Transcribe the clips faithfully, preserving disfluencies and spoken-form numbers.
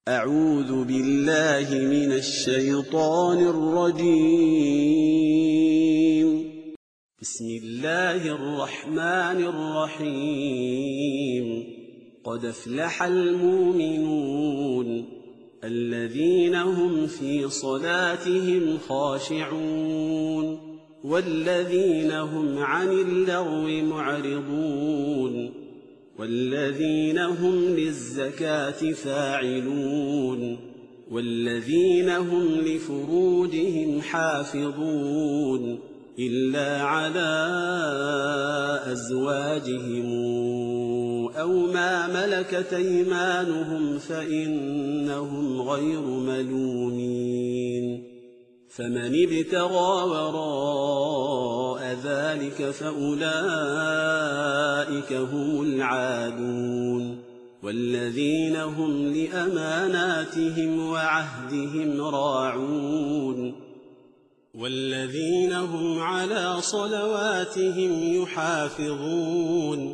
أعوذ بالله من الشيطان الرجيم. بسم الله الرحمن الرحيم. قد أفلح المؤمنون الذين هم في صلاتهم خاشعون والذين هم عن اللغو معرضون والذين هم للزكاة فاعلون والذين هم لفروجهم حافظون إلا على أزواجهم أو ما ملكت أيمانهم فإنهم غير ملومين. فمن ابتغى وراء ذلك فأولئك هم العادون والذين هم لأماناتهم وعهدهم راعون والذين هم على صلواتهم يحافظون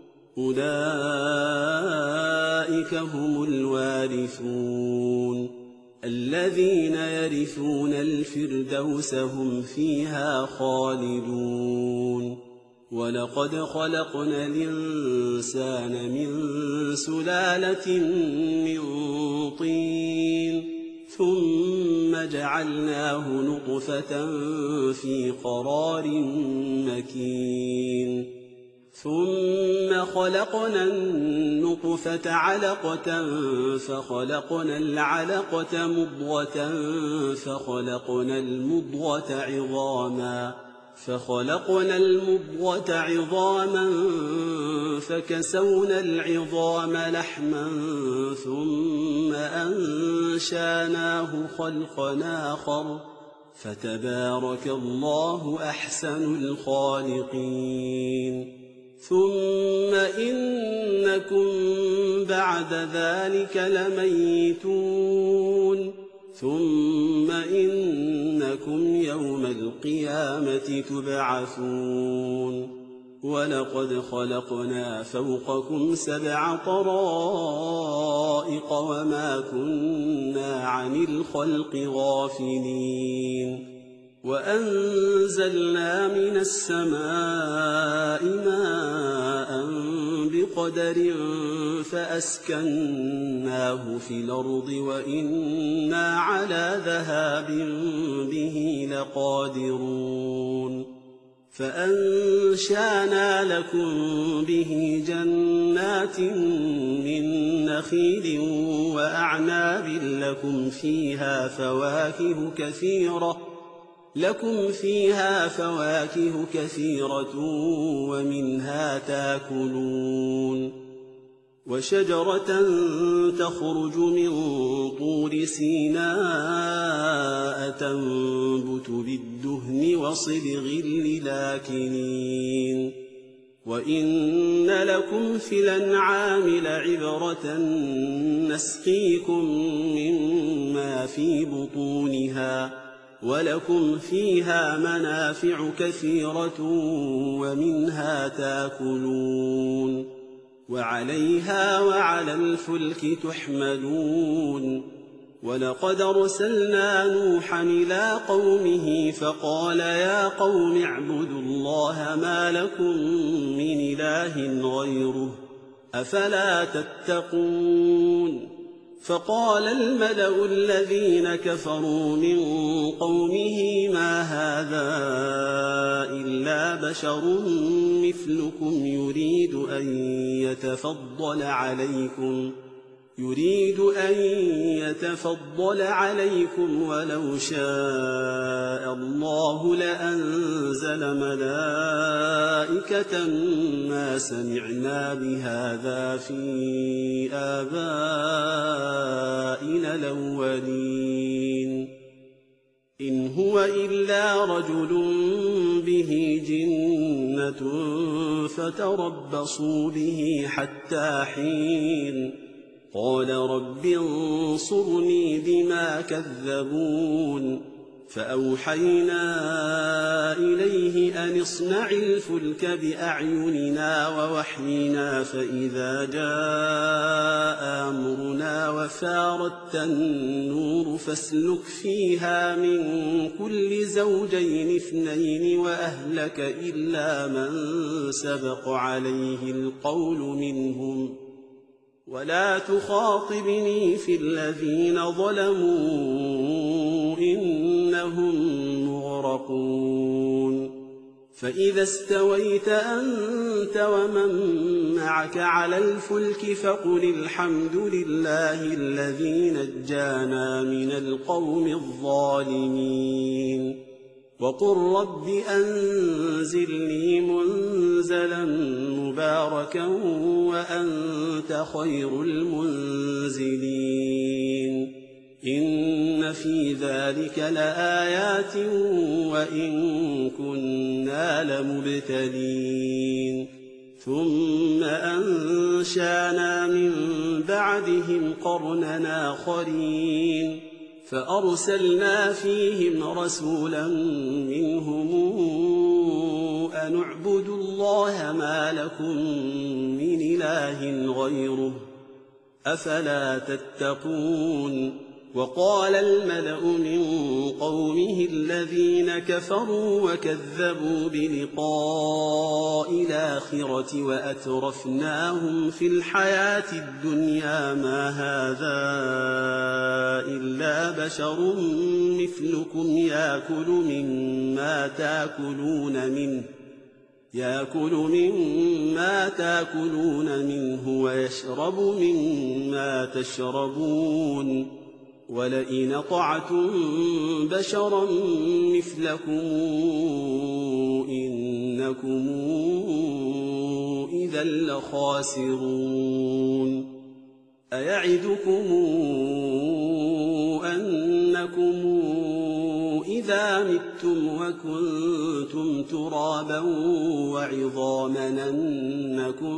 أولئك هم الوارثون الذين يرثون الفردوس هم فيها خالدون. ولقد خلقنا الإنسان من سلالة من طين ثم جعلناه نطفة في قرار مكين ثم خلقنا النطفة علقة فخلقنا العلقة مضغة فخلقنا المضغة عظاما فخلقنا المضغة عظاما فكسونا العظام لحما ثم أنشاناه خلقا آخر فتبارك الله أحسن الخالقين. ثم إنكم بعد ذلك لميتون ثم إنكم يوم القيامة تبعثون. ولقد خلقنا فوقكم سبع طرائق وما كنا عن الخلق غافلين. وأنزلنا من السماء ماء بقدر فأسكناه في الأرض وإنا على ذهاب به لقادرون. فأنشأنا لكم به جنات من نخيل وأعناب لكم فيها فواكه كثيرة لكم فيها فواكه كثيرة ومنها تاكلون. وشجرة تخرج من طور سيناء تنبت بالدهن وصبغ للآكلين. وإن لكم في الأنعام لعبرة نسقيكم مما في بطونها ولكم فيها منافع كثيرة ومنها تاكلون وعليها وعلى الفلك تحملون. ولقد أرسلنا نوحا إلى قومه فقال يا قوم اعبدوا الله ما لكم من إله غيره أفلا تتقون. فقال الملأ الذين كفروا من قومه ما هذا إلا بشر مثلكم يريد أن يتفضل عليكم يريد أن يتفضل عليكم ولو شاء الله لأنزل ملائكة ما سمعنا بهذا في آبائنا الأولين إن هو إلا رجل به جنة فتربصوا به حتى حين. قال رب انصرني بما كذبون فأوحينا إليه أن اصنع الفلك بأعيننا ووحينا فإذا جاء أمرنا وفاردت النور فاسلك فيها من كل زوجين اثنين وأهلك إلا من سبق عليه القول منهم ولا تخاطبني في الذين ظلموا إنهم مغرقون فإذا استويت أنت ومن معك على الفلك فقل الحمد لله الذي نجانا من القوم الظالمين وقل رب أنزلني منزلا مباركا وأنت خير المنزلين إن في ذلك لآيات وإن كنا لمبتلين ثم أنشانا من بعدهم قرننا آخرين فأرسلنا فيهم رسولا منهم أن اعبدوا الله ما لكم من إله غيره أفلا تتقون وقال الملأ من قومه الذين كفروا وكذبوا بلقاء الآخرة وأترفناهم في الحياة الدنيا ما هذا إلا بشر مثلكم يأكل مما تأكلون منه يأكل مما تأكلون منه ويشرب مما تشربون ولئن أطعتم بشرا مثلكم إنكم إذا لخاسرون أيعدكم أنكم إذا متم وكنتم ترابا وعظاما أنكم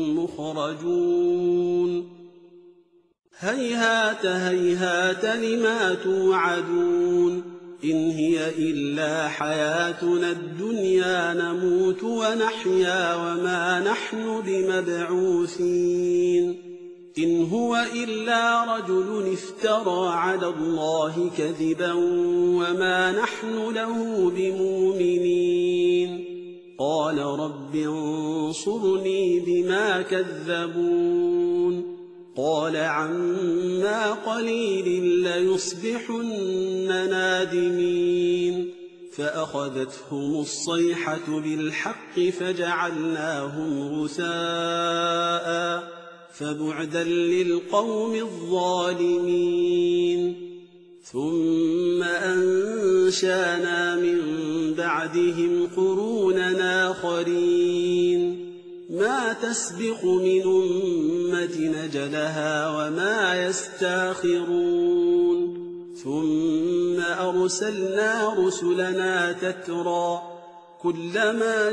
مخرجون هيهات هيهات لما توعدون إن هي إلا حياتنا الدنيا نموت ونحيا وما نحن بمبعوثين إن هو إلا رجل افترى على الله كذبا وما نحن له بمؤمنين قال رب انصرني بما كذبون قال عما قليل ليصبحن نادمين فأخذتهم الصيحة بالحق فجعلناهم غثاء فبعدا للقوم الظالمين ثم أنشانا من بعدهم قرونا آخرين ما تسبق من أمة أجلها وما يستاخرون ثم أرسلنا رسلنا تترى كلما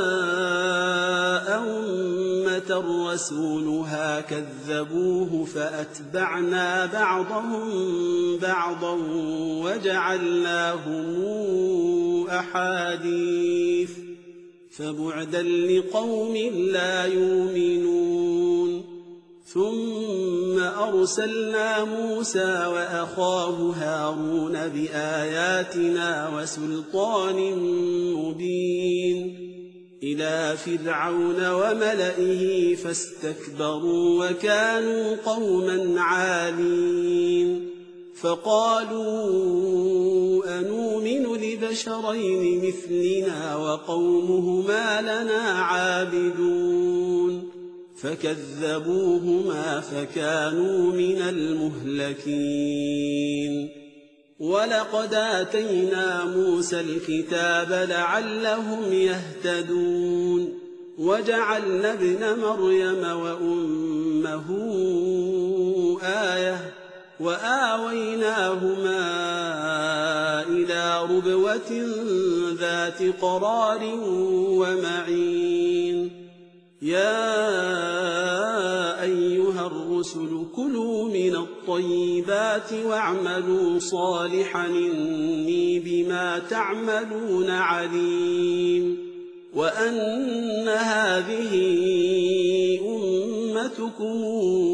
جاء أمة رسولها كذبوه فأتبعنا بعضهم بعضا وجعلناهم أحاديث فبعدا لقوم لا يؤمنون ثم أرسلنا موسى وأخاه هارون بآياتنا وسلطان مبين إلى فرعون وملئه فاستكبروا وكانوا قوما عالين فقالوا أنؤمن لبشرين مثلنا وقومهما لنا عابدون فكذبوهما فكانوا من المهلكين ولقد آتينا موسى الكتاب لعلهم يهتدون وجعلنا ابن مريم وأمه آية وآويناهما إلى ربوة ذات قرار ومعين يا أيها الرسل الرسل كلوا من الطيبات واعملوا صالحا إني بما تعملون عليم وأن هذه أمتكم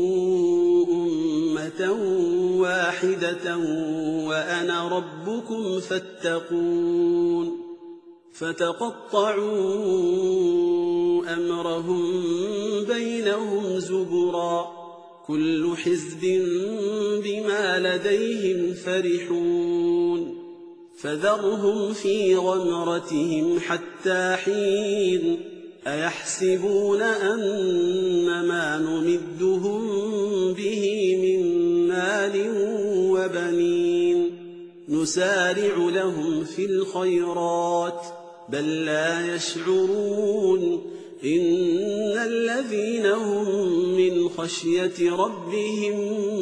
أمة واحدة وأنا ربكم فاتقون فتقطعوا أمرهم بينهم زبرا كل حزب بما لديهم فرحون فذرهم في غمرتهم حتى حين أيحسبون أن ما نمدهم به من مال وبنين نسارع لهم في الخيرات بل لا يشعرون إن الذين هم من خشية ربهم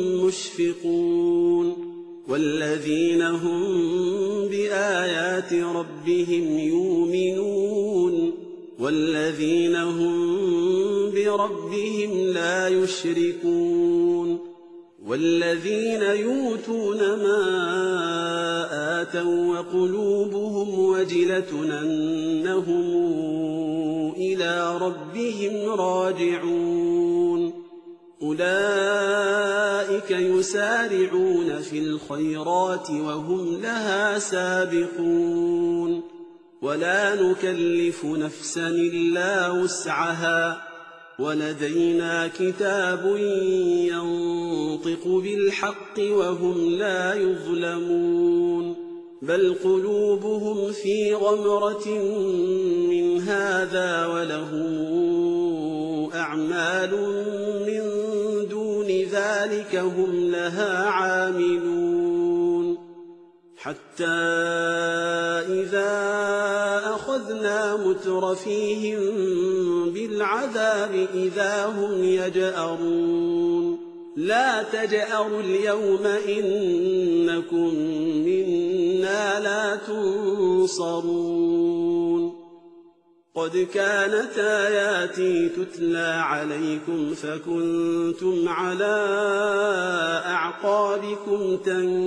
مشفقون والذين هم بآيات ربهم يؤمنون والذين هم بربهم لا يشركون والذين يؤتون ما آتوا وقلوبهم وجلة أنهم إلى ربهم راجعون أولئك يسارعون في الخيرات وهم لها سابقون ولا نكلف نفسا إلا وسعها ولدينا كتاب ينطق بالحق وهم لا يظلمون بل قلوبهم في غمرة من هذا ولهم أعمال من دون ذلك هم لها عاملون حتى إذا أخذنا مترفيهم بالعذاب إذا هم يجأرون لا تجأروا اليوم إنكم منا لا تنصرون قد كانت آياتي تتلى عليكم فكنتم على أعقابكم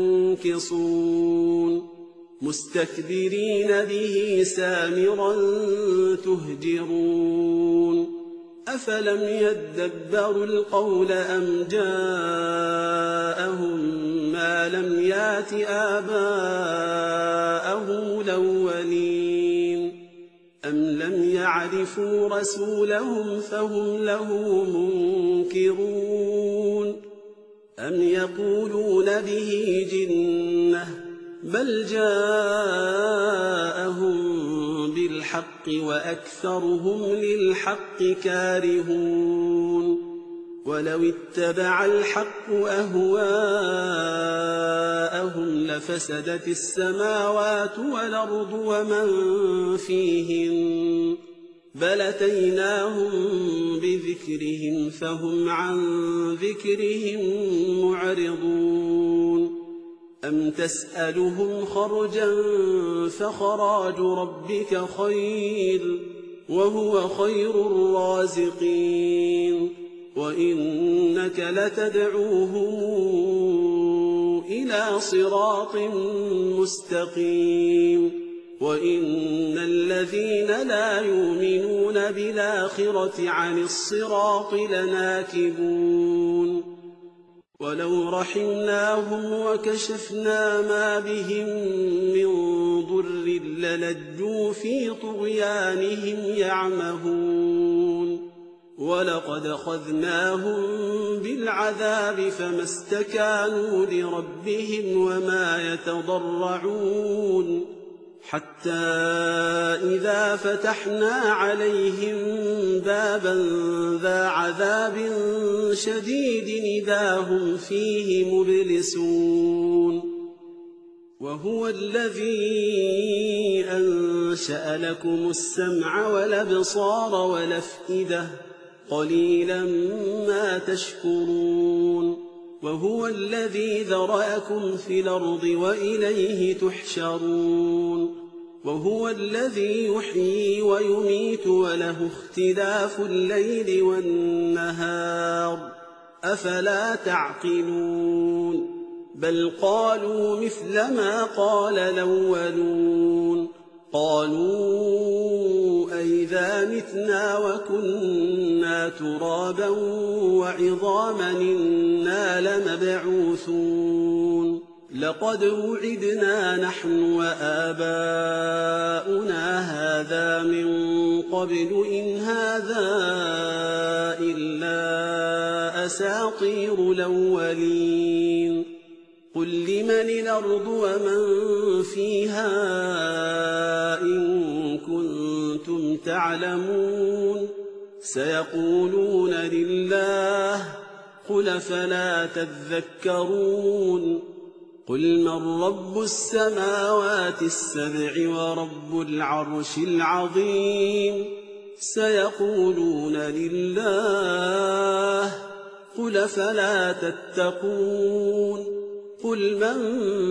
تنكصون مستكبرين به سامرا تهجرون أفلم يدبروا القول أم جاءهم ما لم يات آباءهم الأولين أم لم يعرفوا رسولهم فهم له منكرون أم يقولون به جنة بل جاءهم بالحق وأكثرهم للحق كارهون ولو اتبع الحق أهواءهم لفسدت السماوات والأرض ومن فيهن بل أتيناهم بذكرهم فهم عن ذكرهم معرضون أم تسألهم خرجا فخراج ربك خير وهو خير الرازقين وإنك لتدعوهم إلى صراط مستقيم وإن الذين لا يؤمنون بالآخرة عن الصراط لناكبون ولو رحمناهم وكشفنا ما بهم من ضر للجوا في طغيانهم يعمهون ولقد أخذناهم بالعذاب فما استكانوا لربهم وما يتضرعون حتى إذا فتحنا عليهم بابا ذا عذاب شديد إذا هم فيه مبلسون وهو الذي أنشأ لكم السمع والأبصار والأفئدة قليلا ما تشكرون وهو الذي ذرأكم في الأرض وإليه تحشرون وهو الذي يحيي ويميت وله اختلاف الليل والنهار أفلا تعقلون بل قالوا مثل ما قال الأولون قالوا أئذا متنا وكنا ترابا وعظاما إنا لمبعوثون لقد وعدنا نحن وآباؤنا هذا من قبل إن هذا إلا أساطير الأولين قل لمن الأرض ومن فيها إن كنتم تعلمون سيقولون لله قل فلا تذكرون قل من رب السماوات السبع ورب العرش العظيم سيقولون لله قل فلا تتقون قل من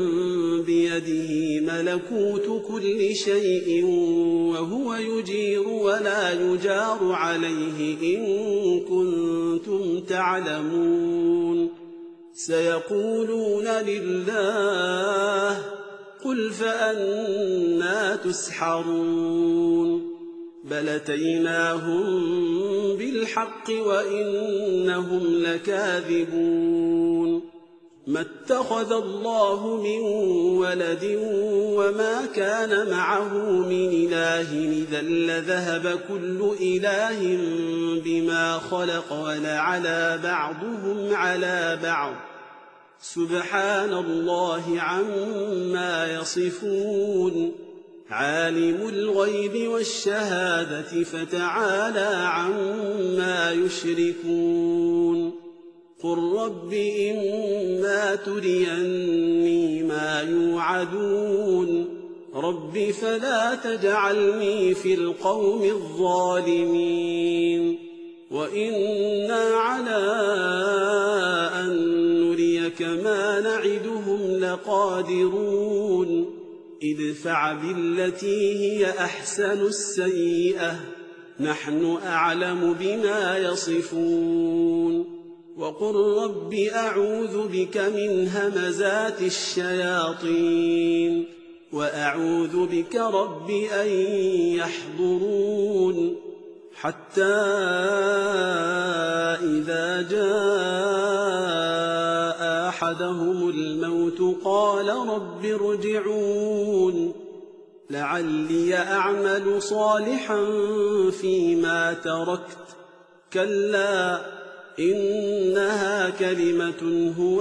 بيده ملكوت كل شيء وهو يجير ولا يجار عليه إن كنتم تعلمون سيقولون لله قل فأنى تسحرون بل أتيناهم بالحق وإنهم لكاذبون ما اتخذ الله من ولد وما كان معه من إله إذا لذهب كل إله بما خلق ولعلى بعضهم على بعض سبحان الله عما يصفون عالم الغيب والشهادة فتعالى عما يشركون قل رب إما تريني ما يوعدون رب فلا تجعلني في القوم الظالمين وإنا على أن نريك ما نعدهم لقادرون ادفع بالتي هي أحسن السيئة نحن أعلم بما يصفون وقل رب أعوذ بك من همزات الشياطين وأعوذ بك رب أن يحضرون حتى إذا جاء أحدهم الموت قال رب ارجعون لعلي أعمل صالحا فيما تركت كلا إنها كلمة هو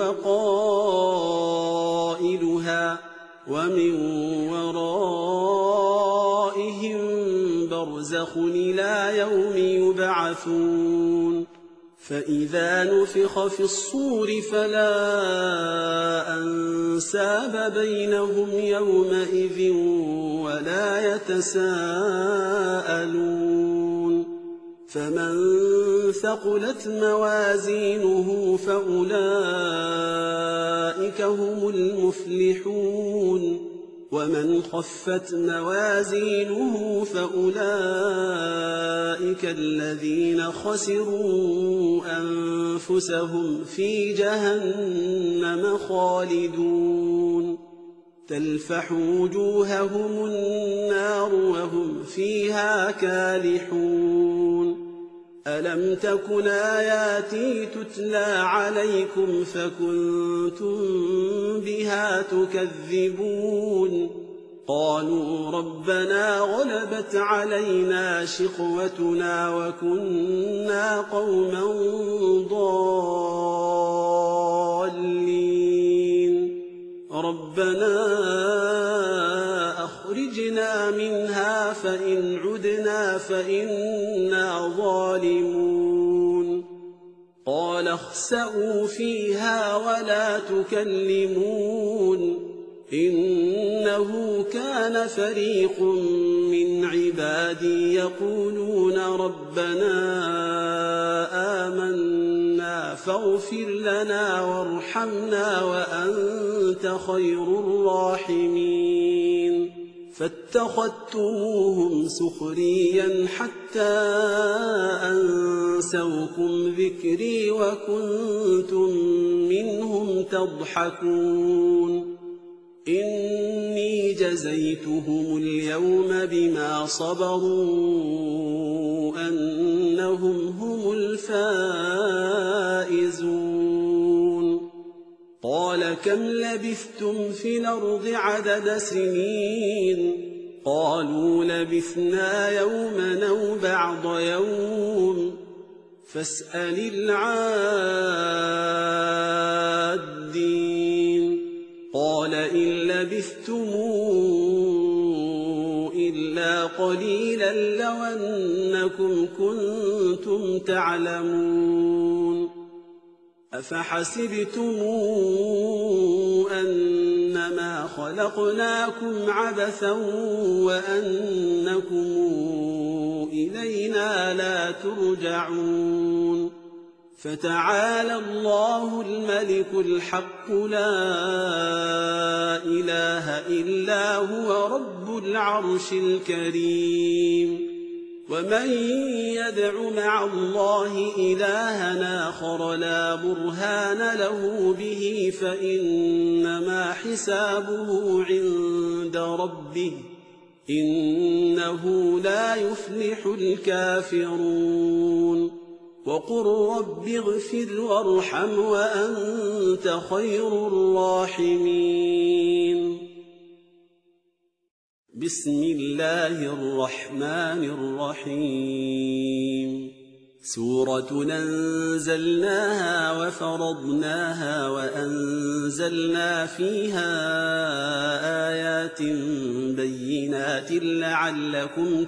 قائلها ومن ورائهم برزخ إلى يوم يبعثون فإذا نفخ في الصور فلا أنساب بينهم يومئذ ولا يتساءلون فمن ثقلت موازينه فأولئك هم المفلحون ومن خفت موازينه فأولئك الذين خسروا أنفسهم في جهنم خالدون تلفح وجوههم النار وهم فيها كالحون ألم تكن آياتي تتلى عليكم فكنتم بها تكذبون قالوا ربنا غلبت علينا شقوتنا وكنا قوما ضالين ربنا أخرجنا منها فإن عدنا فإنا ظالمون قال اخسئوا فيها ولا تكلمون إنه كان فريق من عبادي يقولون ربنا آمنا فاغفر لنا وارحمنا وأنت خير الراحمين فاتخذتموهم سخريا حتى أنسوكم ذكري وكنتم منهم تضحكون إني جزيتهم اليوم بما صبروا أنهم هم الفائزون قال كم لبثتم في الأرض عدد سنين قالوا لبثنا يوما أو بعض يوم فاسأل العادين قال إن لبثتم إلا قليلا لو أنكم كنتم تعلمون أفحسبتم أنما خلقناكم عبثا وأنكم إلينا لا ترجعون فتعالى الله الملك الحق لا إله إلا هو رب العرش الكريم ومن يدع مع الله إلها آخر لا برهان له به فإنما حسابه عند ربه إنه لا يفلح الكافرون وقل رب اغفر وارحم وأنت خير الراحمين بسم الله الرحمن الرحيم سورة أنزلناها وفرضناها وأنزلنا فيها آيات بينات لعلكم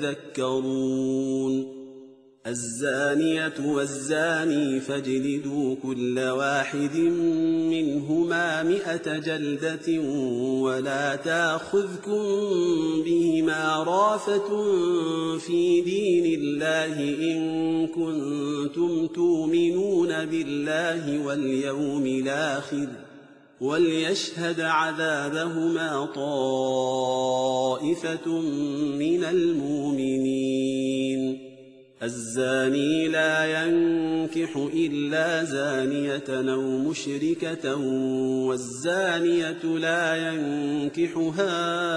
تذكرون الزانية والزاني فاجلدوا كل واحد منهما مئة جلدة ولا تأخذكم بهما رافة في دين الله إن كنتم تؤمنون بالله واليوم الآخر وليشهد عذابهما طائفة من المؤمنين الزاني لا ينكح إلا زانية أو مشركة والزانية لا ينكحها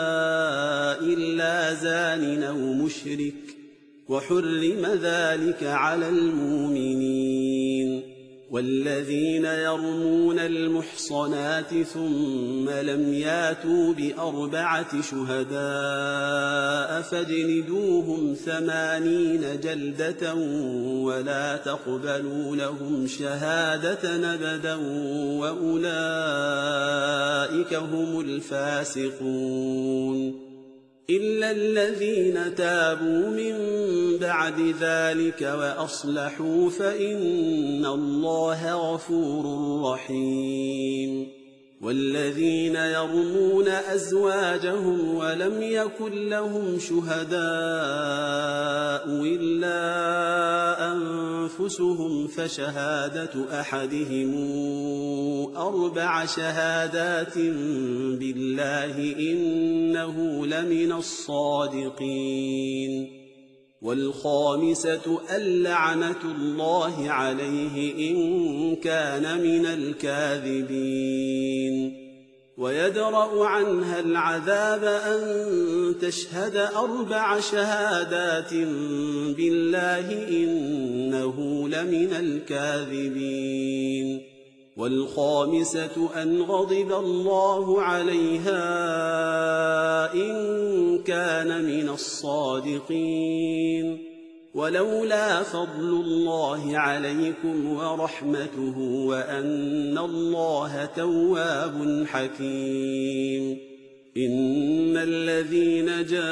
إلا زان أو مشرك وحرم ذلك على المؤمنين والذين يرمون المحصنات ثم لم ياتوا بأربعة شهداء فاجلدوهم ثمانين جلدة ولا تقبلوا لهم شهادة أبدا وأولئك هم الفاسقون إلا الذين تابوا من بعد ذلك وأصلحوا فإن الله غفور رحيم والذين يرمون أزواجهم ولم يكن لهم شهداء إلا أنفسهم فشهادة أحدهم أربع شهادات بالله إنه لمن الصادقين والخامسة اللعنة الله عليه إن كان من الكاذبين ويدرأ عنها العذاب أن تشهد أربع شهادات بالله إنه لمن الكاذبين والخامسة أن غضب الله عليها إن كان من الصادقين ولولا فضل الله عليكم ورحمته وأن الله تواب حكيم إن الذين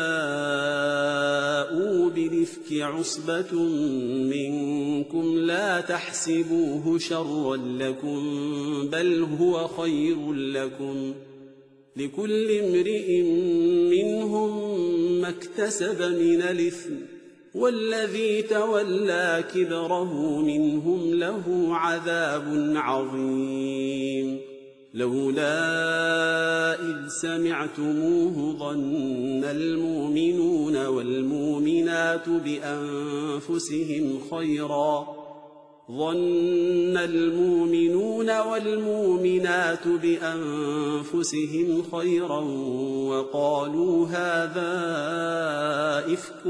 جاءوا بالإفك عصبة منكم لا تحسبوه شرا لكم بل هو خير لكم لكل امرئ منهم ما اكتسب من الإثم والذي تولى كبره منهم له عذاب عظيم لولا إذ سمعتموه ظن المؤمنون والمؤمنات بأنفسهم خيرا ظن المؤمنون والمؤمنات بأنفسهم خيرا وقالوا هذا إفك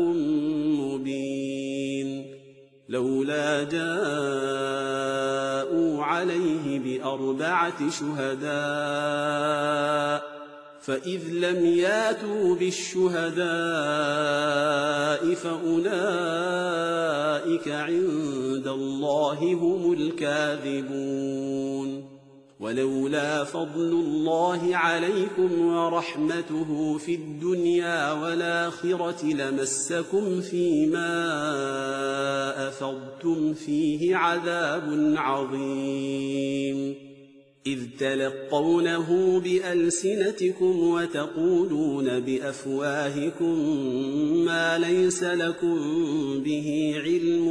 مبين لولا جاءوا عليه بأربعة شهداء فإذ لم ياتوا بالشهداء فأولئك عند الله هم الكاذبون ولولا فضل الله عليكم ورحمته في الدنيا والآخرة لمسكم فيما أفضتم فيه عذاب عظيم إذ تلقونه بألسنتكم وتقولون بأفواهكم ما ليس لكم به علم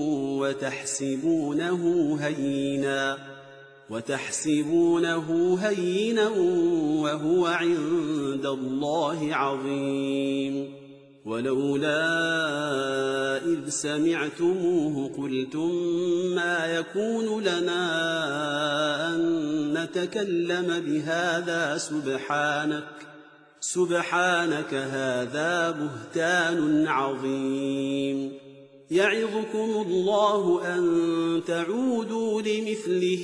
وتحسبونه هينا وتحسبونه هينا وهو عند الله عظيم ولولا إذ سمعتموه قلتم ما يكون لنا أن نتكلم بهذا سبحانك سبحانك هذا بهتان عظيم يعظكم الله أن تعودوا لمثله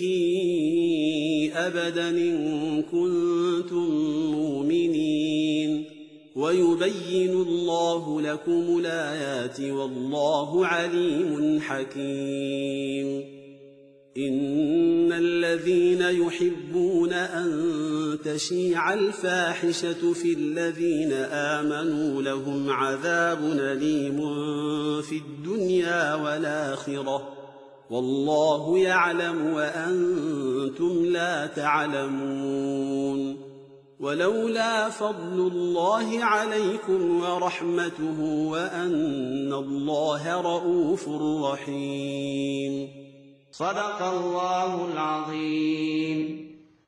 أبدا إن كنتم مؤمنين ويبين الله لكم الآيات والله عليم حكيم إن الذين يحبون أن تشيع الفاحشة في الذين آمنوا لهم عذاب أليم في الدنيا والآخرة والله يعلم وأنتم لا تعلمون ولولا فضل الله عليكم ورحمته وأن الله رءوف رحيم صدق الله العظيم.